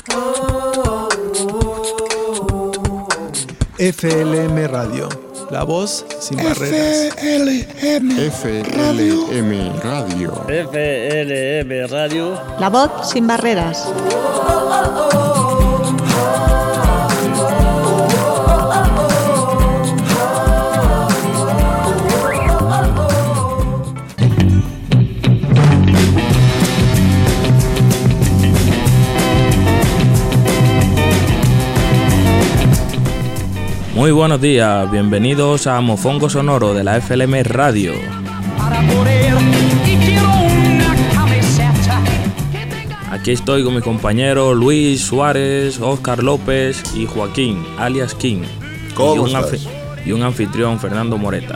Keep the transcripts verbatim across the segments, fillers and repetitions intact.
F L M Radio, la voz sin barreras. F L M F L M Radio. F L M Radio, la voz sin barreras. Muy buenos días, bienvenidos a Mofongo Sonoro de la F L M Radio. Aquí estoy con mi compañero Luis Suárez, Óscar López y Joaquín, alias King. ¿Cómo y un, estás? anfi- y un anfitrión, Fernando Moreta.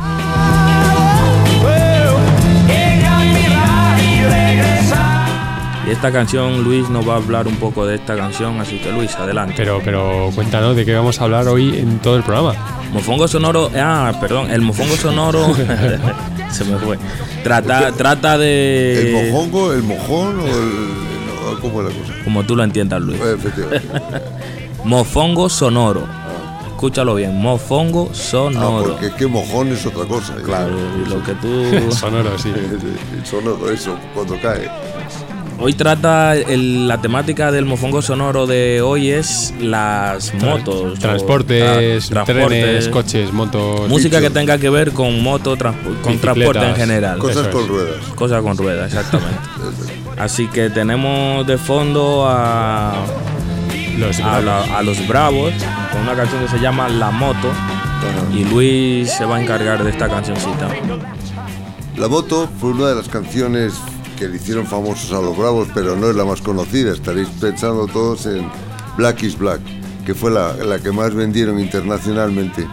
Y esta canción, Luis nos va a hablar un poco de esta canción, así que Luis, adelante. Pero, pero cuéntanos de qué vamos a hablar hoy en todo el programa. Mofongo Sonoro, ah, perdón, el Mofongo Sonoro se me fue. Trata, trata de... ¿El mojongo, el mojón o el...? No, ¿cómo es la cosa? Como tú lo entiendas, Luis. Eh, Efectivamente. Mofongo Sonoro. Escúchalo bien, Mofongo Ah, Sonoro. porque es que mojón es otra cosa. Claro, y lo que tú... Sonoro, sí. El sonoro, eso, cuando cae. Hoy trata, el- la temática del Mofongo Sonoro de hoy es las motos. Transportes, o tra- trenes, coches, motos. Música que bichos. tenga que ver con moto, trans- con Bicicletas, transporte en general. Cosas Eso con es. ruedas. Cosas con ruedas, exactamente. Así que tenemos de fondo a, Los a, la- a los Bravos con una canción que se llama La Moto. Y Luis se va a encargar de esta cancioncita. La moto fue una de las canciones que le hicieron famosos a los Bravos, pero no es la más conocida. Estaréis pensando todos en Black is Black, que fue la, la que más vendieron internacionalmente.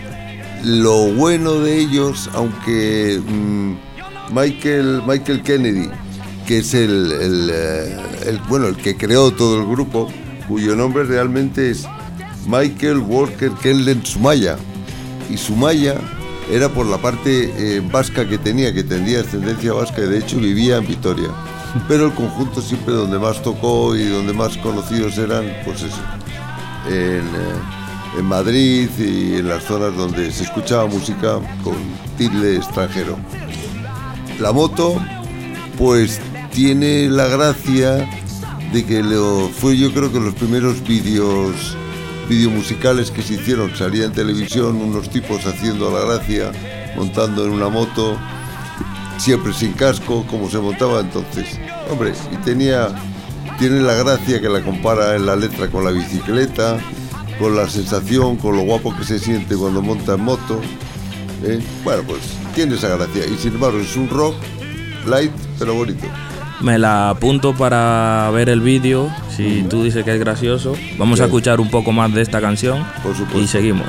Lo bueno de ellos, aunque mmm, Michael, Michael Kennedy, que es el, el, eh, el, bueno, el que creó todo el grupo, cuyo nombre realmente es Michael Walker Kenlen Sumaya, y Sumaya era por la parte eh, vasca que tenía, que tendría ascendencia vasca, y de hecho vivía en Vitoria. Pero el conjunto siempre donde más tocó y donde más conocidos eran, pues eso, en, eh, en Madrid y en las zonas donde se escuchaba música con tilde extranjero. La moto, pues tiene la gracia de que lo, fue yo creo que los primeros vídeos videomusicales que se hicieron. Salía en televisión unos tipos haciendo la gracia, montando en una moto, siempre sin casco, como se montaba entonces. Hombre, y tenía, tiene la gracia que la compara en la letra con la bicicleta, con la sensación, con lo guapo que se siente cuando monta en moto. ¿eh? Bueno, pues tiene esa gracia. Y sin embargo es un rock light, pero bonito. Me la apunto para ver el vídeo, si tú dices que es gracioso. Vamos Bien. a escuchar un poco más de esta canción Por supuesto. y seguimos.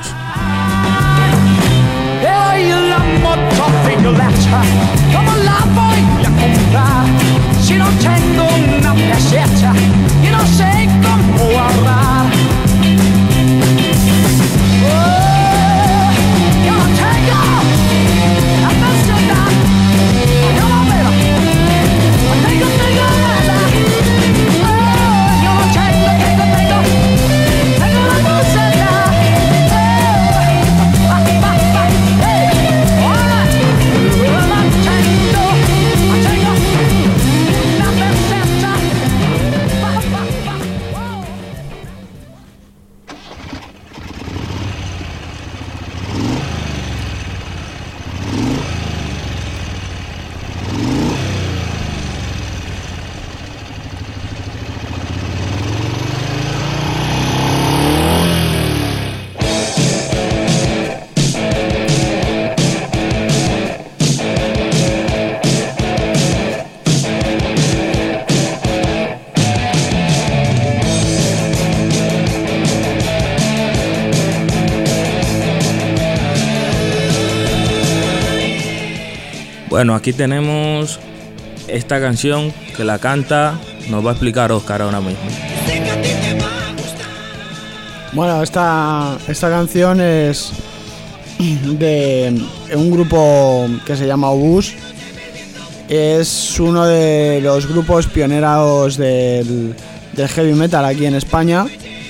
E la moto figlioleccia, come la voglio comprare? Se non tengo una pesetta, io non sei come guardare. Oh, io non tengo una pesetta, io non vedo, non tengo, tengo nada. Oh, io non tengo, tengo, tengo, tengo la pesetta. Oh, ah, ah, ah, hey, alright. Io non tengo, non tengo una pesetta. Ah, ah, ah, oh. Bueno, aquí tenemos esta canción que la canta, nos va a explicar Óscar ahora mismo. Bueno, esta, esta canción es de un grupo que se llama Obús. Es uno de los grupos pioneros del, del heavy metal aquí en España.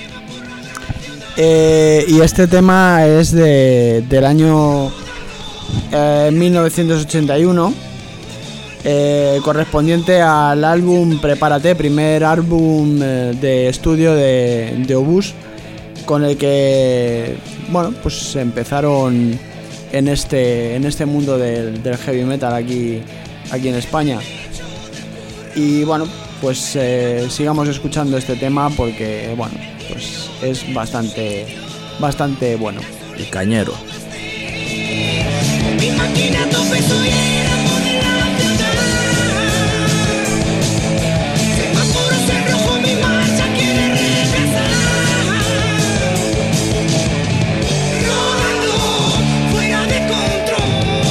Eh, y este tema es de, del año eh, mil novecientos ochenta y uno, eh, correspondiente al álbum Prepárate, primer álbum eh, de estudio de, de Obús, con el que, bueno, pues empezaron en este, en este mundo del, del heavy metal aquí, aquí en España. Y bueno, pues eh, sigamos escuchando este tema porque, bueno, pues es bastante, bastante bueno. Y cañero. Mi máquina a tope soy el amo de la ciudad. Semáforos en rojo, mi marcha quiere regresar. Rodando, fuera de control.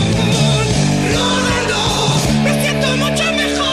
Rodando, me siento mucho mejor.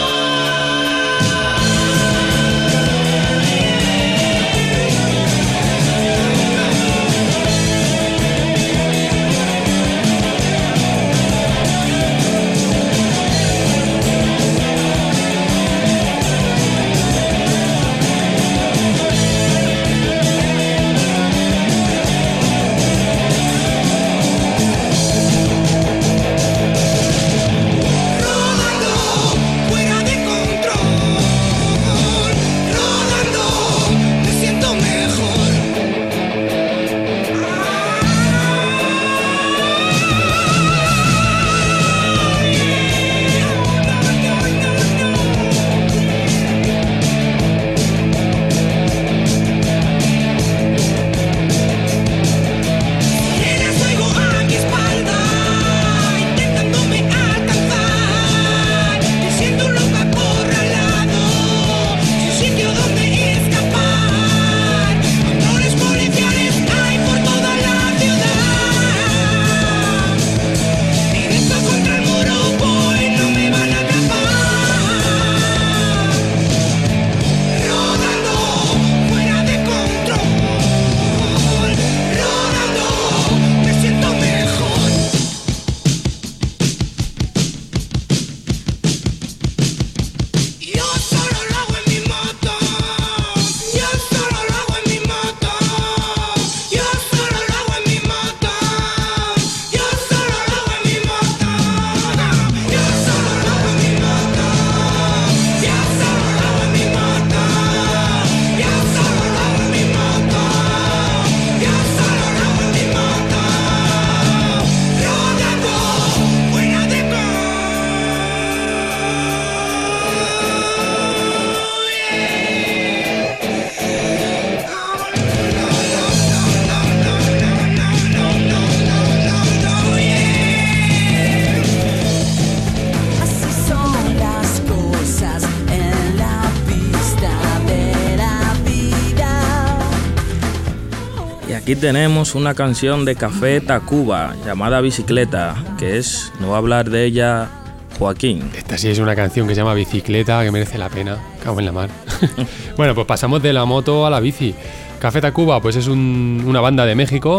Aquí tenemos una canción de Café Tacuba llamada Bicicleta, que es, no va a hablar de ella Joaquín. Esta sí es una canción que se llama Bicicleta, que merece la pena. Cago en la mar. Bueno, pues pasamos de la moto a la bici. Café Tacuba, pues es un, una banda de México.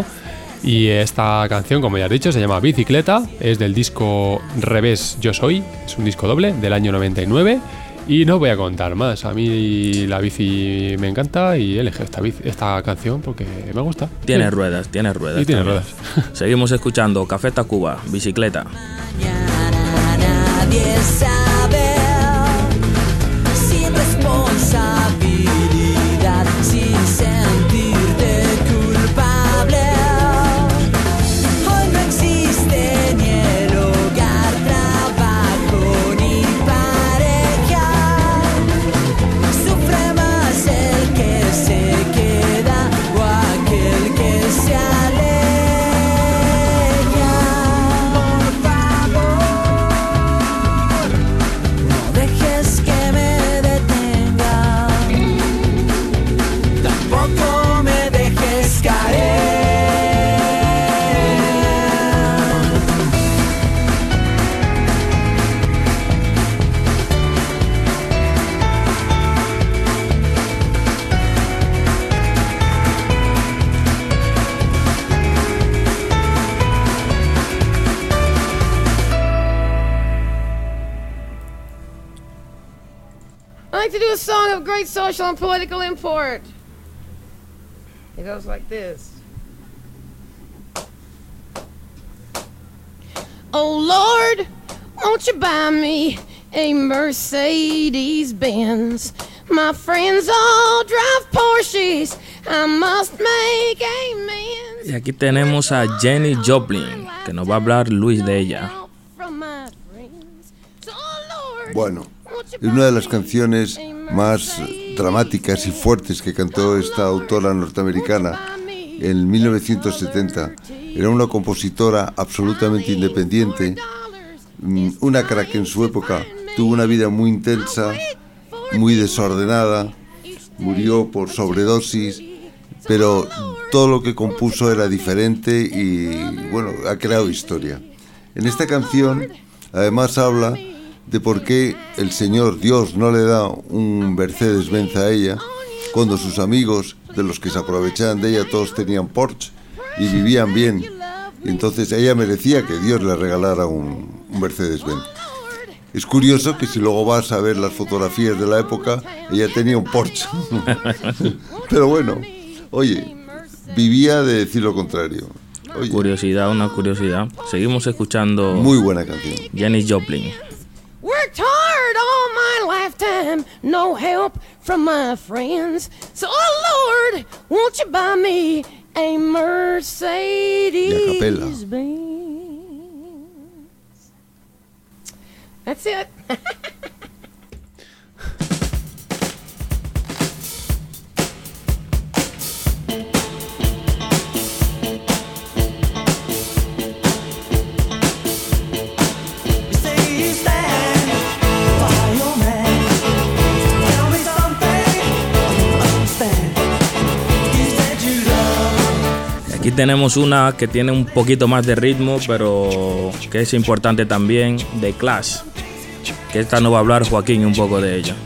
Y esta canción, como ya he dicho, se llama Bicicleta. Es del disco Revés Yo Soy. Es un disco doble del año noventa y nueve. Y no voy a contar más. A mí la bici me encanta y he elegido esta, bici, esta canción porque me gusta. Tiene sí. ruedas, tiene ruedas. Y tiene también. ruedas. Seguimos escuchando Café Tacuba, Bicicleta. Nadie sabe, sin responsabilidad, sin sentirte culpable. Hoy no existe ni el hogar, trabajo ni pareja. Sufre más el que se queda o aquel que se aleja. Por favor, to do a song of great social and political import. It goes like this. Oh Lord, won't you buy me a Mercedes Benz? My friends all drive Porsches. I must make amends. Y aquí tenemos a Jenny Joplin, que nos va a hablar Luis de ella. Bueno, es una de las canciones más dramáticas y fuertes que cantó esta autora norteamericana en mil novecientos setenta. Era una compositora absolutamente independiente, una crack en su época. Tuvo una vida muy intensa, muy desordenada, murió por sobredosis, pero todo lo que compuso era diferente y, bueno, ha creado historia. En esta canción, además, habla de por qué el Señor Dios no le da un Mercedes-Benz a ella, cuando sus amigos, de los que se aprovechaban de ella, todos tenían Porsche y vivían bien. Y entonces ella merecía que Dios le regalara un, un Mercedes-Benz. Es curioso que si luego vas a ver las fotografías de la época, ella tenía un Porsche. Pero bueno, oye, vivía de decir lo contrario. Oye. Curiosidad, una curiosidad. Seguimos escuchando. Muy buena canción. Janis Joplin. Worked hard all my lifetime, no help from my friends. So, oh Lord, won't you buy me a Mercedes Benz? That's it. Aquí tenemos una que tiene un poquito más de ritmo, pero que es importante también, de Clash. Que esta nos va a hablar Joaquín un poco de ella.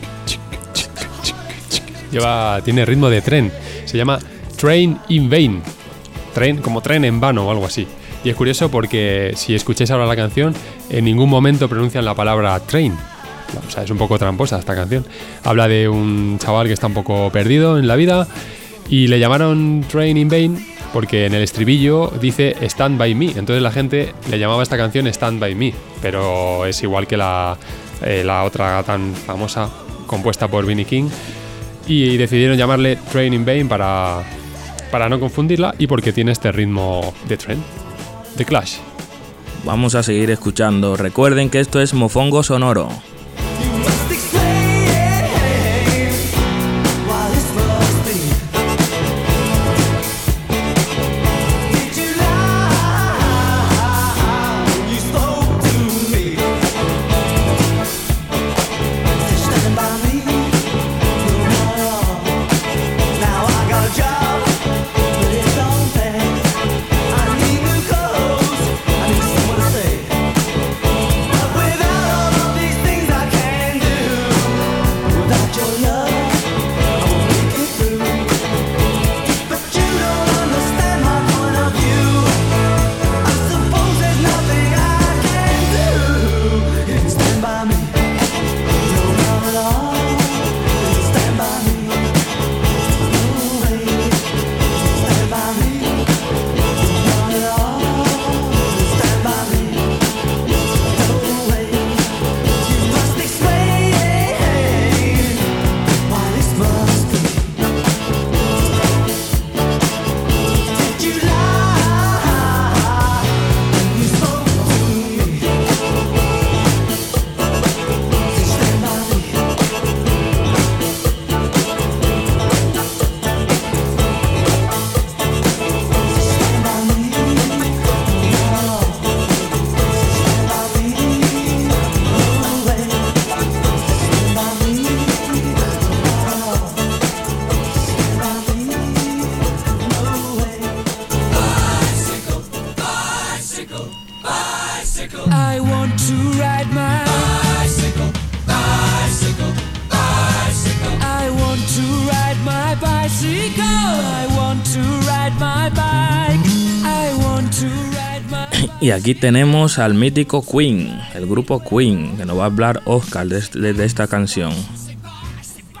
Lleva, tiene ritmo de tren. Se llama Train in Vain. Tren, como tren en vano o algo así. Y es curioso porque si escucháis ahora la canción, en ningún momento pronuncian la palabra train. O sea, es un poco tramposa esta canción. Habla de un chaval que está un poco perdido en la vida y le llamaron Train in Vain porque en el estribillo dice Stand By Me. Entonces la gente le llamaba a esta canción Stand By Me, pero es igual que la, eh, la otra tan famosa compuesta por B B King, y decidieron llamarle Train in Vain para, para no confundirla y porque tiene este ritmo de tren, de Clash. Vamos a seguir escuchando. Recuerden que esto es Mofongo Sonoro. Y aquí tenemos al mítico Queen, el grupo Queen, que nos va a hablar Oscar de, de, de esta canción.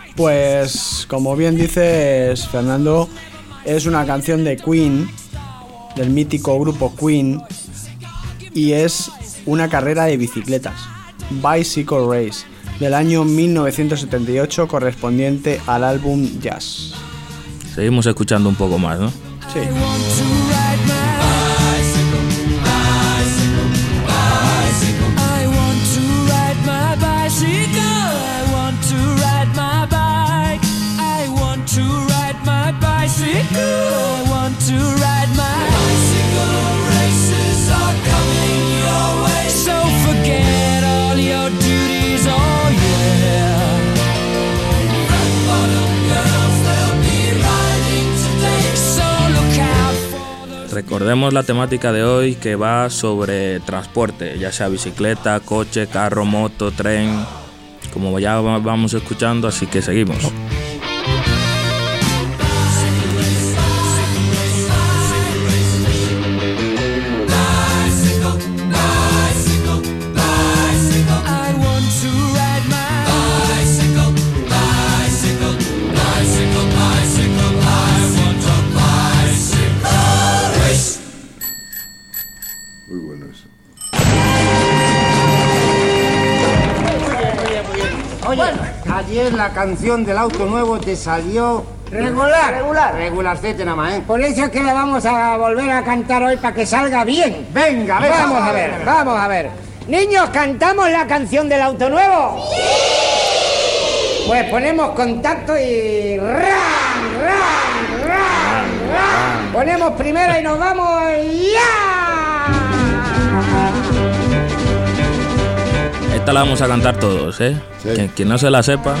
Pues como bien dices, Fernando, es una canción de Queen, del mítico grupo Queen, y es una carrera de bicicletas, Bicycle Race, del año mil novecientos setenta y ocho, correspondiente al álbum Jazz. Seguimos escuchando un poco más, ¿no? Sí. Recordemos la temática de hoy, que va sobre transporte, ya sea bicicleta, coche, carro, moto, tren, como ya vamos escuchando, así que seguimos. Ayer la canción del auto nuevo te salió regular. Regular. Regularcete nada más, ¿eh? Por eso es que la vamos a volver a cantar hoy para que salga bien. Venga, venga. Vamos a ver, vamos a ver. Niños, ¿cantamos la canción del auto nuevo? ¡Sí! Pues ponemos contacto y... ¡Ran, ran, ran, ran! Ponemos primera y nos vamos... ¡Ya! Esta la vamos a cantar todos, ¿eh? Sí. Quien, quien no se la sepa.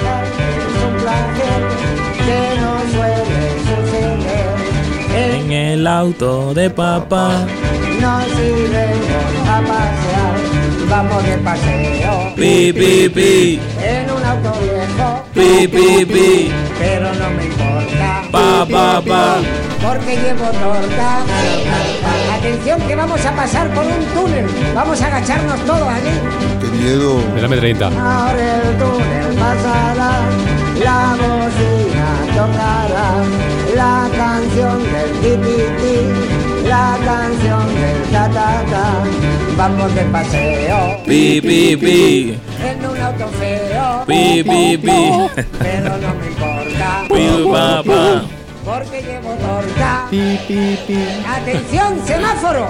En el auto de papá nos iremos a pasear, vamos de paseo. Pi, pi, pi. En un auto viejo. Pi, pi, pi. Pero no me importa. Pa, pa, pa. Porque llevo torta. Atención que vamos a pasar por un túnel. Vamos a agacharnos todos allí. ¡Qué miedo! Dame treinta. Ahora el túnel pasará, la bocina tocará, la canción del ti-ti-ti, la canción del ta-ta-ta. Vamos de paseo. Pi, pi, pi. En un auto feo. Pi, pi, pi. Pero no me importa. Pi, pa, pa. Porque llevo torta. Pi, pi, pi. ¡Atención, semáforo!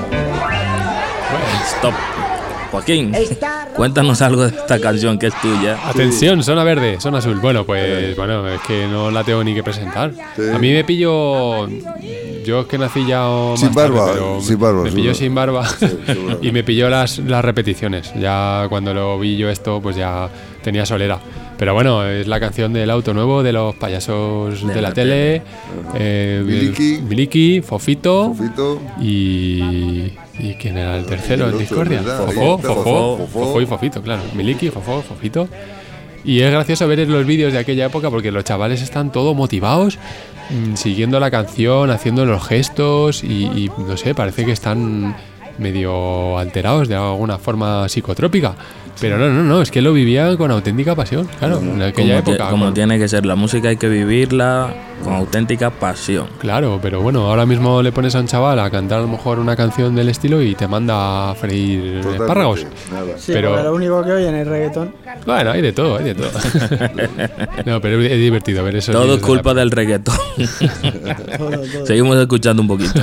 Stop. Joaquín, cuéntanos algo de esta canción que es tuya. Atención, zona verde, zona azul. Bueno, pues bueno, es que no la tengo ni que presentar. Sí. A mí me pilló... Yo es que nací ya sin tarde, barba, pero sin barba, me pilló sin barba sí, y me pilló las, las repeticiones. Ya cuando lo vi yo esto, pues ya tenía solera. Pero bueno, es la canción del auto nuevo de los payasos de, de la, la tele. tele. Eh, Miliki. Miliki, Fofito. Fofito. Y... ¿Y quién era el tercero en Discordia? Fofó, Fofó, Fofó y Fofito, claro. Miliki, Fofó, Fofito. Y es gracioso ver los vídeos de aquella época porque los chavales están todos motivados, mmm, siguiendo la canción, haciendo los gestos y, y no sé, parece que están medio alterados de alguna forma psicotrópica. Pero no, no, no, es que lo vivían con auténtica pasión, claro, en aquella como época. Te, como con... tiene que ser, la música hay que vivirla con auténtica pasión. Claro, pero bueno, ahora mismo le pones a un chaval a cantar a lo mejor una canción del estilo y te manda a freír Totalmente. espárragos. Sí, pero lo único que oyen es reggaetón. Bueno, hay de todo, hay de todo. No, pero es divertido ver eso. Todo es culpa del reggaetón. todo, todo. Seguimos escuchando un poquito.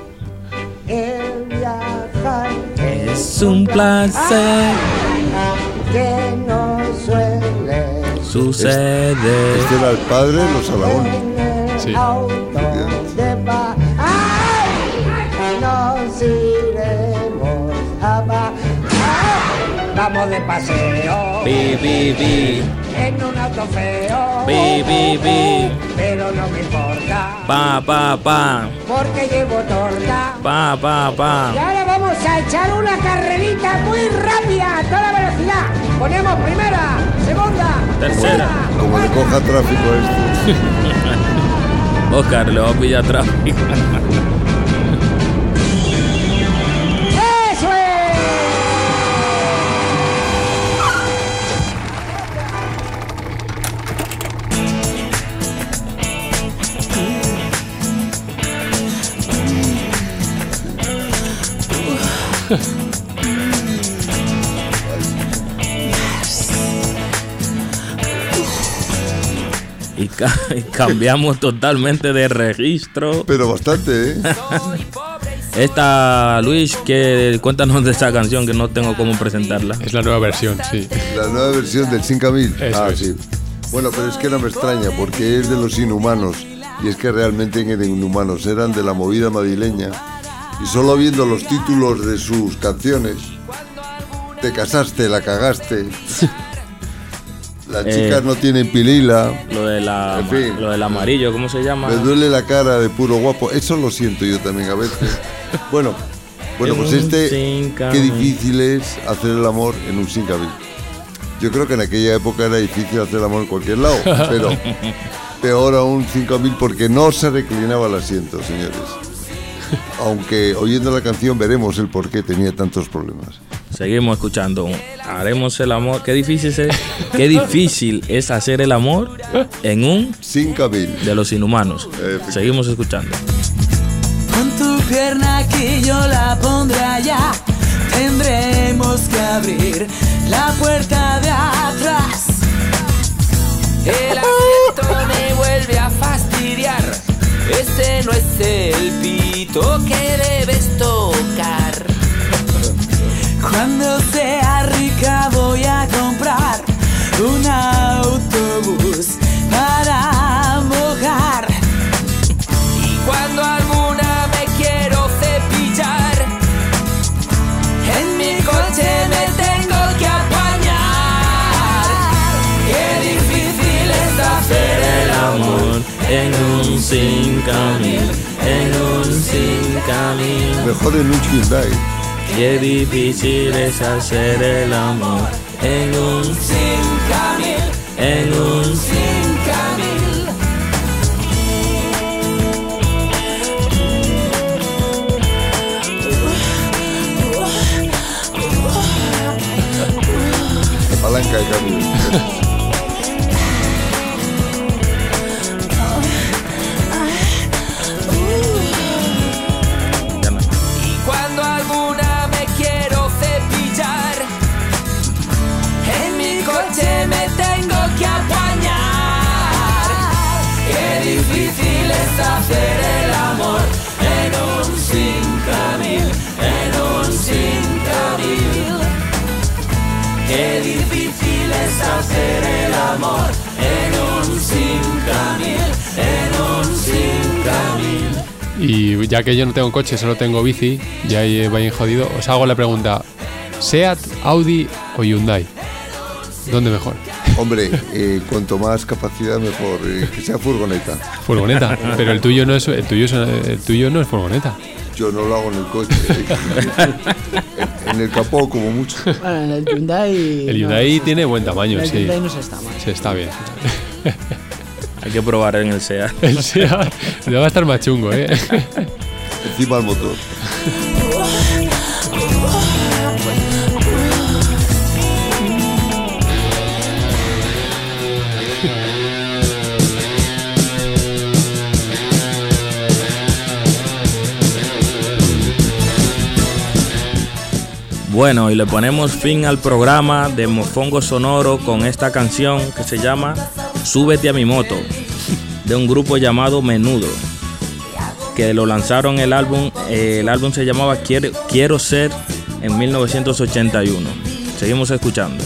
El viajar es un placer que no suele suceder. Este era el padre de los Alagón. Sí. De pa- ¡Ay! Nos iremos a pa- ¡Ay! Vamos de paseo. Pi, pi, pi. En un auto feo. Pi, pi, pi. Pero no me importa. Pa, pa, pa. Porque llevo torta. Pa, pa, pa. Y ahora vamos a echar una carrerita muy rápida a toda velocidad. Ponemos primera, segunda, tercera. Como le coja tráfico a este. Oscar, le va a pillar tráfico. ¡Eso es! Y, ca y cambiamos totalmente de registro. Pero bastante, ¿eh? Esta, Luis, que cuéntanos de esta canción que no tengo cómo presentarla. Es la nueva versión, sí. La nueva versión del cinco mil. Eso Ah, es. sí. Bueno, pero es que no me extraña porque es de los Inhumanos. Y es que realmente eran inhumanos, eran de la movida madrileña. Y solo viendo los títulos de sus canciones, te casaste, la cagaste. Las Eh, chicas no tienen pilila. Lo, de la, En fin. lo del amarillo, ¿cómo se llama? Me duele la cara de puro guapo. Eso lo siento yo también a veces. Bueno, bueno, pues este, qué difícil es hacer el amor en un cinco mil. Yo creo que en aquella época era difícil hacer el amor en cualquier lado, pero peor aún cinco mil porque no se reclinaba el asiento, señores. Aunque oyendo la canción veremos el por qué tenía tantos problemas. Seguimos escuchando. Haremos el amor. Qué difícil es, qué difícil es hacer el amor en un cinco mil de los Inhumanos. Seguimos escuchando. Con tu pierna aquí yo la pondré allá. Tendremos que abrir la puerta de atrás. El asiento me vuelve a fastidiar. Ese no es el pito que debes tocar. Cuando sea rica voy a comprar un autobús para mojar. Y cuando alguna me quiero cepillar, en mi coche me tengo que apañar. Qué difícil es hacer el amor en un cinco mil, en un cinco mil. Mejor en un Hyundai. Qué difícil es hacer el amor en un cinco mil, en un cinco mil. Palanca de cambio. Cuando alguna me quiero cepillar, en mi coche me tengo que apañar. Qué difícil es hacer el amor en un cinco mil, en un cinco mil. Qué difícil es hacer el amor en un cinco mil, en un cinco mil. Y ya que yo no tengo coche, solo tengo bici, ya ahí va bien jodido, os hago la pregunta: ¿Seat, Audi o Hyundai? ¿Dónde mejor? Hombre, eh, cuanto más capacidad mejor, eh, que sea furgoneta. Furgoneta, pero el tuyo no es el tuyo, es, el tuyo no es furgoneta. Yo no lo hago en el coche, en, en el capó como mucho. Bueno, en el Hyundai... El Hyundai no, tiene buen tamaño, el sí. El Hyundai no se está mal. Sí, está bien. Hay que probar en el SEAT. El SEAT le va a estar más chungo, ¿eh? Encima el motor. Bueno, y le ponemos fin al programa de Mofongo Sonoro con esta canción que se llama Súbete a mi moto, de un grupo llamado Menudo, que lo lanzaron el álbum, eh, el álbum se llamaba Quiero, Quiero Ser en mil novecientos ochenta y uno. Seguimos escuchando.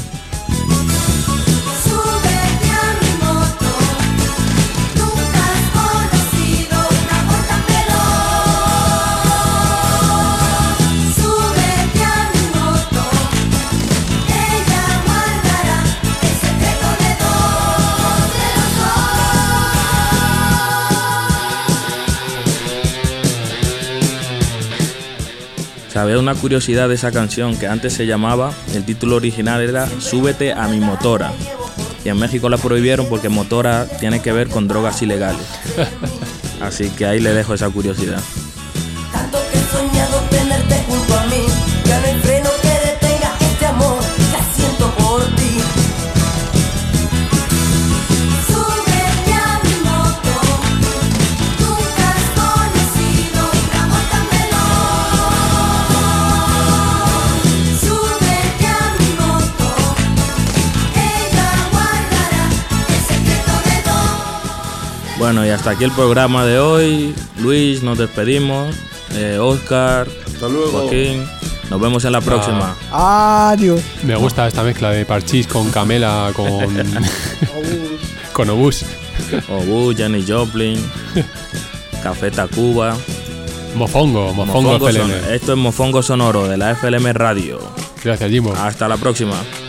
Había una curiosidad de esa canción que antes se llamaba, el título original era Súbete a mi motora, y en México la prohibieron porque motora tiene que ver con drogas ilegales. Así que ahí le dejo esa curiosidad. Tanto que he soñado tenerte junto a mí, ya no hay freno que detenga este amor que siento por ti. Súbete a mi moto, nunca has conocido un amor tan veloz. Bueno, y hasta aquí el programa de hoy. Luis, nos despedimos. Eh, Oscar, hasta luego. Joaquín, nos vemos en la próxima. Adiós. Me gusta esta mezcla de Parchís con Camela, con con Obús. Obús, Janis Joplin, Café Tacuba. Mofongo, Mofongo, Mofongo F L M. Son- Esto es Mofongo Sonoro de la F L M Radio. Gracias, Jimbo. Hasta la próxima.